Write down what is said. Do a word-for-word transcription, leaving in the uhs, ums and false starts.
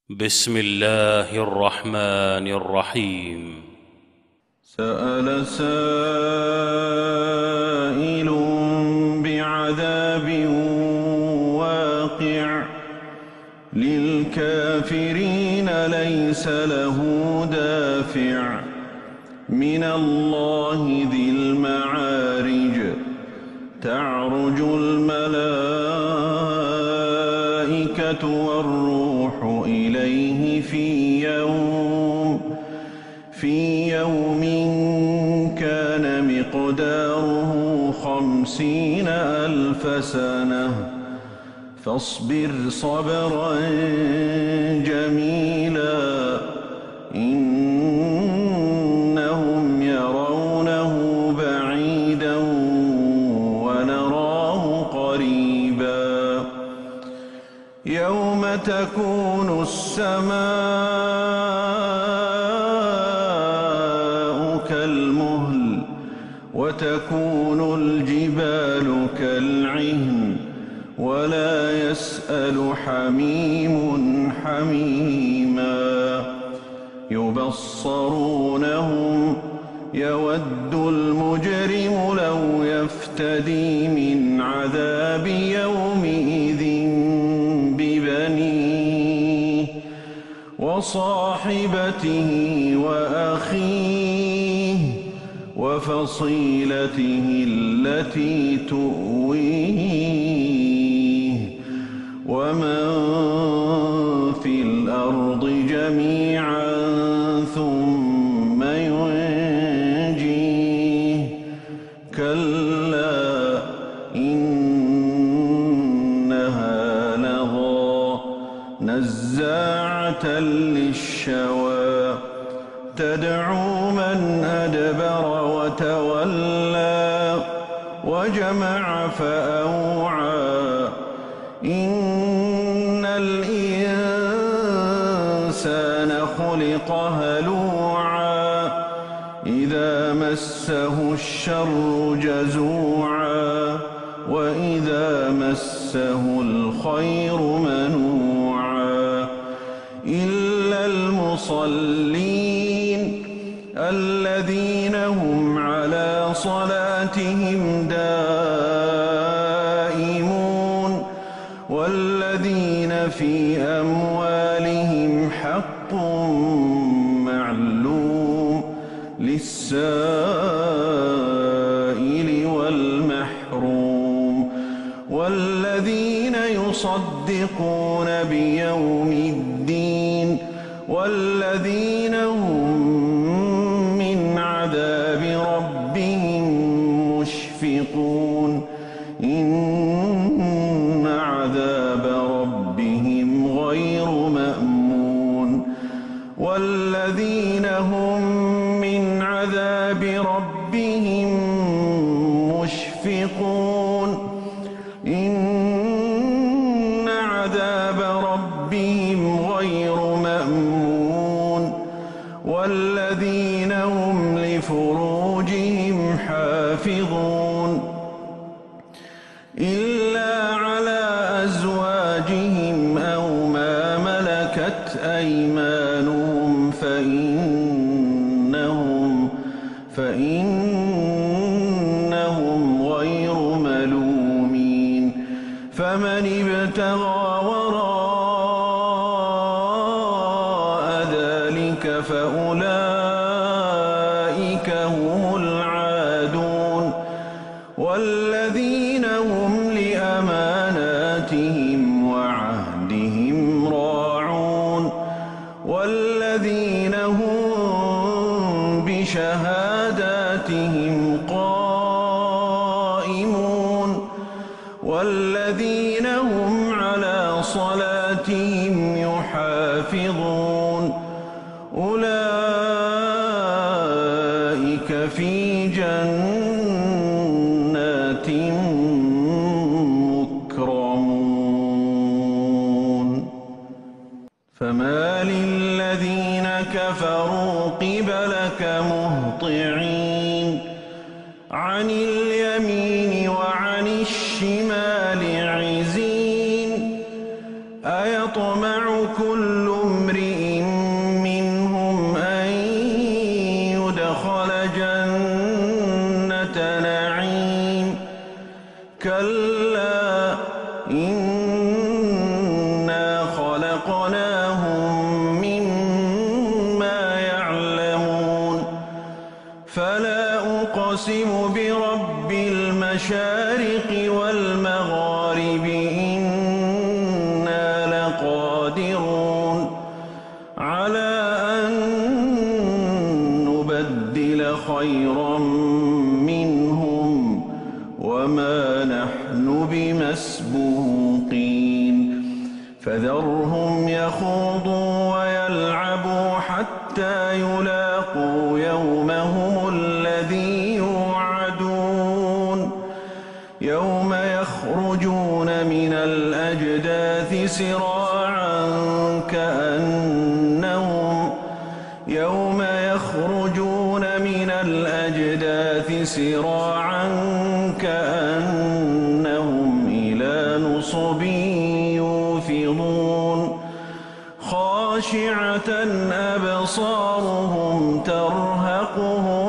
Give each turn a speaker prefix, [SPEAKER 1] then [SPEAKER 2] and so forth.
[SPEAKER 1] بسم الله الرحمن الرحيم.
[SPEAKER 2] سأل سائل بعذاب واقع للكافرين ليس له دافع من الله ذي المعارج تعرج الملائكة والروح إليه في يوم في يوم كان مقداره خمسين ألف سنة فاصبر صبرا جميلا إنهم يرونه بعيدا ونراه قريبا يوم تكون السماء كالمهل وتكون الجبال كالعهن ولا يسأل حميم حميما يبصرونهم يود المجرم لو يفتدي من عذاب يومئذ ببنيه وصاحبته وأخيه وفصيلته التي تؤويه ومن في الأرض جميعا ثم ينجيه كلا إنها لظى نزاعة للشوى تدعو من أدبر وتولى وجمع فأوعى إن الإنسان خلق هلوعا إذا مسه الشر جزوعا وإذا مسه الخير منوعا إلا المصلين الذين هم على صلاتهم دائمون والذين في أموالهم حق معلوم للسائل والمحروم والذين يصدقون بيوم الدين والذين هم من عذاب ربهم مشفقون إن عذاب ربهم غير مأمون والذين هم من عذاب ربهم مشفقون إن عذاب ربهم غير مأمون والذين هم لفروجهم حافظون إلا على أزواجهم أو ما ملكت أيمانهم فإنهم فإنهم غير ملومين فمن ابتغى وراء ذلك فأولئك هم العادون والذين هم لأماناتهم وعهدهم راعون والذين هم بشهاداتهم قائمون والذين هم على صلاتهم يحافظون أولئك في جنات مكرمون فما للذين كفروا قبلك مهطعين عن اليمين وعن الشمال عزين أيطمع كل رزقناهم مما يعلمون فلا أقسم برب المشارق والمغارب إنا لقادرون على أن نبدل خيرا منهم وما نحن بمسبوقين فذرهم يخوضوا ويلعبوا حتى يلاقوا يومهم الذي يوعدون يوم يخرجون من الأجداث سراعا كأنهم يوم يخرجون من الأجداث سراعا كأنهم إلى نصب يوفضون خاشعة أبصارهم ترهقهم